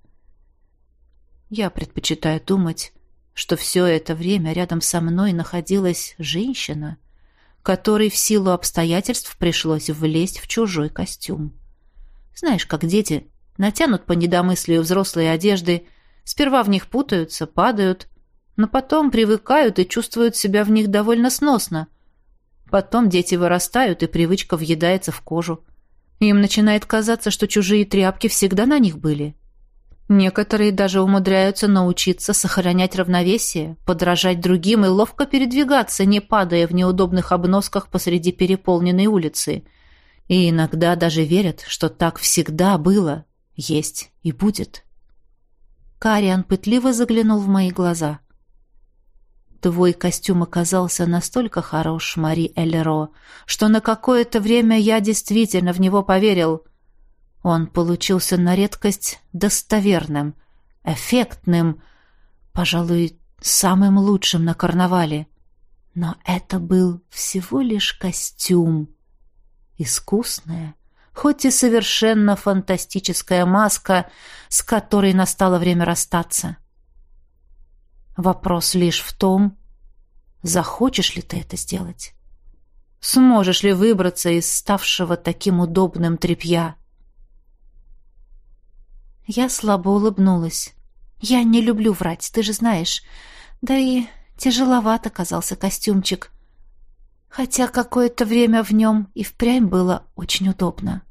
Я предпочитаю думать, что все это время рядом со мной находилась женщина, которой в силу обстоятельств пришлось влезть в чужой костюм. Знаешь, как дети натянут по недомыслию взрослые одежды, сперва в них путаются, падают, но потом привыкают и чувствуют себя в них довольно сносно. Потом дети вырастают, и привычка въедается в кожу. Им начинает казаться, что чужие тряпки всегда на них были. Некоторые даже умудряются научиться сохранять равновесие, подражать другим и ловко передвигаться, не падая в неудобных обносках посреди переполненной улицы. И иногда даже верят, что так всегда было, есть и будет. Кариан пытливо заглянул в мои глаза. Твой костюм оказался настолько хорош, Мари Эллеро, что на какое-то время я действительно в него поверил. Он получился на редкость достоверным, эффектным, пожалуй, самым лучшим на карнавале. Но это был всего лишь костюм. Искусная, хоть и совершенно фантастическая маска, с которой настало время расстаться. Вопрос лишь в том, захочешь ли ты это сделать? Сможешь ли выбраться из ставшего таким удобным тряпья? Я слабо улыбнулась. Я не люблю врать, ты же знаешь. Да и тяжеловат оказался костюмчик. Хотя какое-то время в нем и впрямь было очень удобно.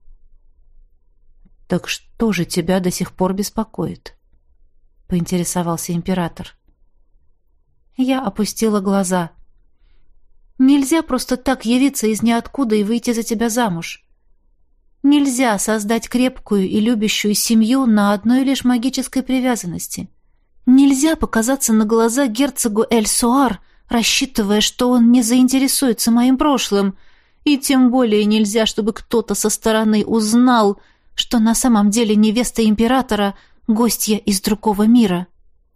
«Так что же тебя до сих пор беспокоит?» — поинтересовался император. Я опустила глаза. «Нельзя просто так явиться из ниоткуда и выйти за тебя замуж. Нельзя создать крепкую и любящую семью на одной лишь магической привязанности. Нельзя показаться на глаза герцогу Эль-Суар, рассчитывая, что он не заинтересуется моим прошлым, и тем более нельзя, чтобы кто-то со стороны узнал, что на самом деле невеста императора — гостья из другого мира».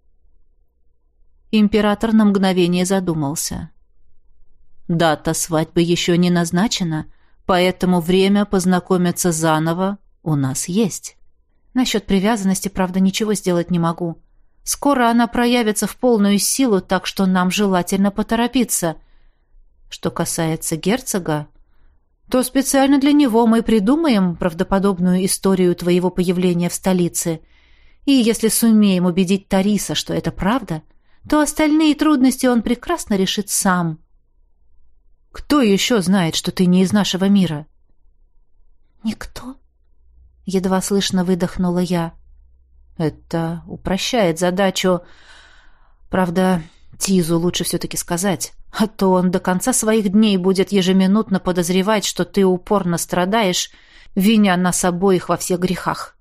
Император на мгновение задумался. «Дата свадьбы еще не назначена, поэтому время познакомиться заново у нас есть. Насчет привязанности, правда, ничего сделать не могу. Скоро она проявится в полную силу, так что нам желательно поторопиться. Что касается герцога, то специально для него мы придумаем правдоподобную историю твоего появления в столице. И если сумеем убедить Тариса, что это правда, то остальные трудности он прекрасно решит сам. Кто еще знает, что ты не из нашего мира? Никто. Едва слышно выдохнула я. Это упрощает задачу. Правда, Тизу лучше все-таки сказать, а то он до конца своих дней будет ежеминутно подозревать, что ты упорно страдаешь, виня нас обоих во всех грехах.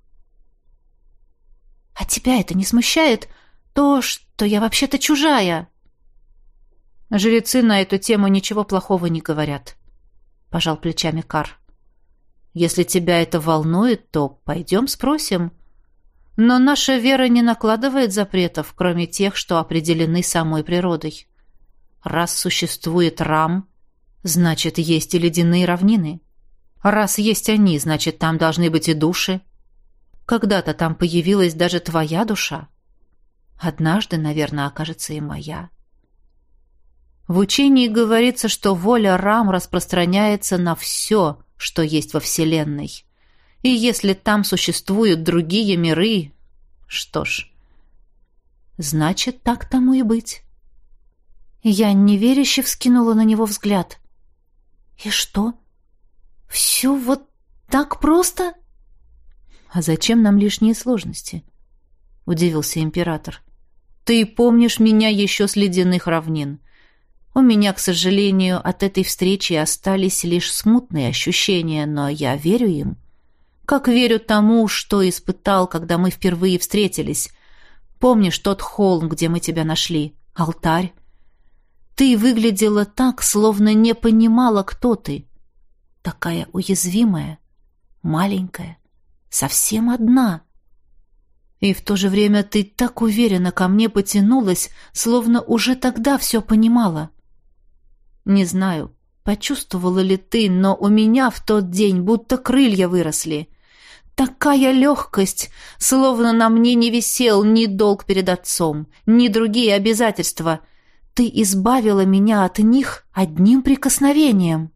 А тебя это не смущает? То, что я вообще-то чужая? Жрецы на эту тему ничего плохого не говорят, пожал плечами Кар. Если тебя это волнует, то пойдем спросим. Но наша вера не накладывает запретов, кроме тех, что определены самой природой. Раз существует Рам, значит, есть и ледяные равнины. Раз есть они, значит, там должны быть и души. Когда-то там появилась даже твоя душа. Однажды, наверное, окажется и моя. В учении говорится, что воля Рам распространяется на все, что есть во Вселенной. И если там существуют другие миры, что ж, значит, так тому и быть. Я неверяще вскинула на него взгляд. И что? Все вот так просто? А зачем нам лишние сложности? Удивился император. Ты помнишь меня еще с ледяных равнин. У меня, к сожалению, от этой встречи остались лишь смутные ощущения, но я верю им. Как верю тому, что испытал, когда мы впервые встретились. Помнишь тот холм, где мы тебя нашли? Алтарь? Ты выглядела так, словно не понимала, кто ты. Такая уязвимая, маленькая, совсем одна. И в то же время ты так уверенно ко мне потянулась, словно уже тогда все понимала. Не знаю, почувствовала ли ты, но у меня в тот день будто крылья выросли. Такая легкость, словно на мне не висел ни долг перед отцом, ни другие обязательства. Ты избавила меня от них одним прикосновением.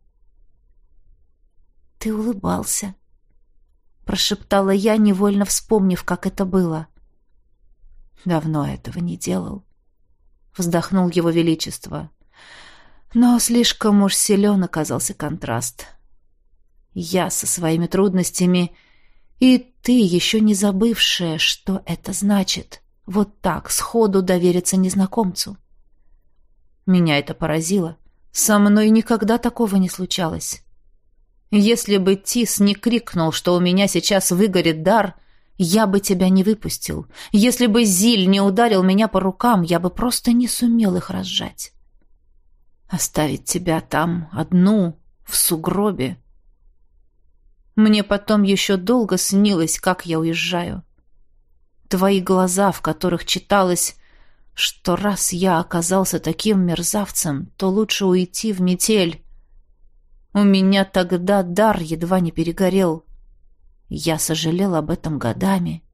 Ты улыбался, прошептала я, невольно вспомнив, как это было. Давно этого не делал, вздохнул его величество. Но слишком уж силен оказался контраст. Я со своими трудностями, и ты, еще не забывшая, что это значит, вот так сходу довериться незнакомцу. Меня это поразило. Со мной никогда такого не случалось. Если бы Тис не крикнул, что у меня сейчас выгорит дар, я бы тебя не выпустил. Если бы Зиль не ударил меня по рукам, я бы просто не сумел их разжать. Оставить тебя там одну, в сугробе. Мне потом еще долго снилось, как я уезжаю. Твои глаза, в которых читалось, что раз я оказался таким мерзавцем, то лучше уйти в метель. У меня тогда дар едва не перегорел. Я сожалел об этом годами.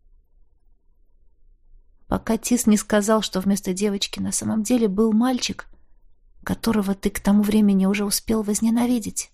Пока Тис не сказал, что вместо девочки на самом деле был мальчик, которого ты к тому времени уже успел возненавидеть.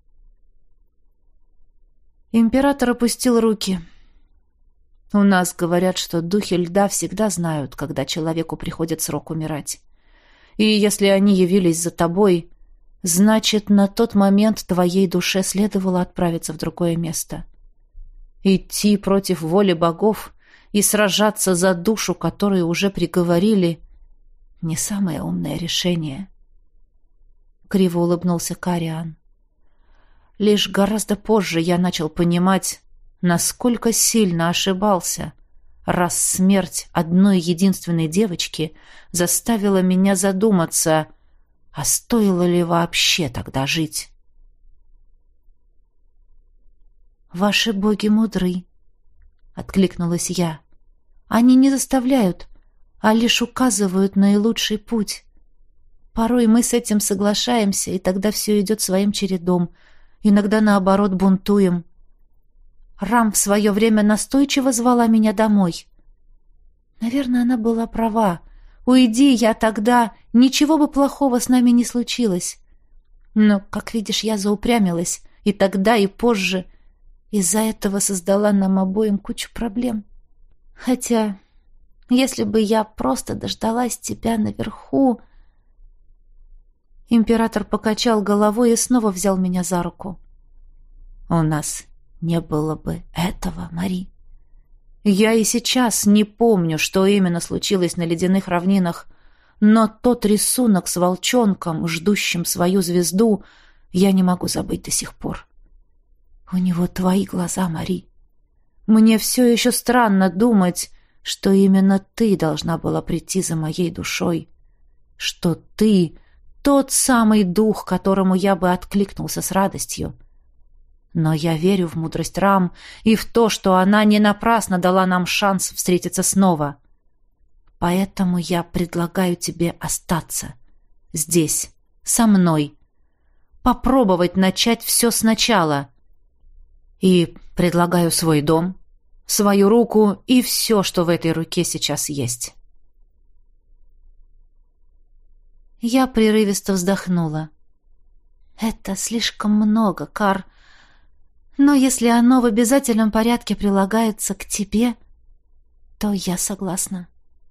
Император опустил руки. У нас говорят, что духи льда всегда знают, когда человеку приходит срок умирать. И если они явились за тобой, значит, на тот момент твоей душе следовало отправиться в другое место. Идти против воли богов и сражаться за душу, которую уже приговорили, не самое умное решение. Криво улыбнулся Кариан. Лишь гораздо позже я начал понимать, насколько сильно ошибался, раз смерть одной единственной девочки заставила меня задуматься, а стоило ли вообще тогда жить. «Ваши боги мудры», — откликнулась я. «Они не заставляют, а лишь указывают наилучший путь. Порой мы с этим соглашаемся, и тогда все идет своим чередом, иногда, наоборот, бунтуем. Рам в свое время настойчиво звала меня домой. Наверное, она была права. Уйди я тогда, ничего бы плохого с нами не случилось. Но, как видишь, я заупрямилась, и тогда, и позже. Из-за этого создала нам обоим кучу проблем. Хотя, если бы я просто дождалась тебя наверху... Император покачал головой и снова взял меня за руку. У нас не было бы этого, Мари. Я и сейчас не помню, что именно случилось на ледяных равнинах, но тот рисунок с волчонком, ждущим свою звезду, я не могу забыть до сих пор. У него твои глаза, Мари. Мне все еще странно думать, что именно ты должна была прийти за моей душой, что ты — тот самый дух, которому я бы откликнулся с радостью. Но я верю в мудрость Рам и в то, что она не напрасно дала нам шанс встретиться снова. Поэтому я предлагаю тебе остаться здесь, со мной, попробовать начать все сначала. И предлагаю свой дом, свою руку и все, что в этой руке сейчас есть. Я прерывисто вздохнула. Это слишком много, Кар. Но если оно в обязательном порядке прилагается к тебе, то я согласна.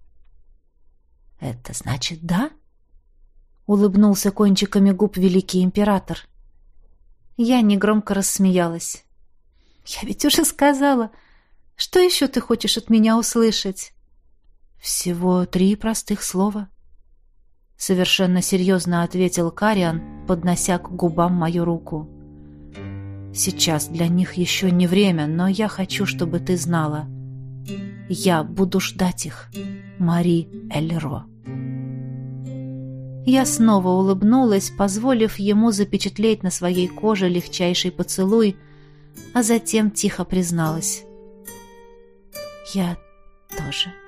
Это значит да? Улыбнулся кончиками губ великий император. Я негромко рассмеялась. Я ведь уже сказала. Что еще ты хочешь от меня услышать? Всего три простых слова. Совершенно серьезно ответил Кариан, поднося к губам мою руку. Сейчас для них еще не время, но я хочу, чтобы ты знала. Я буду ждать их, Мари Эльро. Я снова улыбнулась, позволив ему запечатлеть на своей коже легчайший поцелуй, а затем тихо призналась. Я тоже.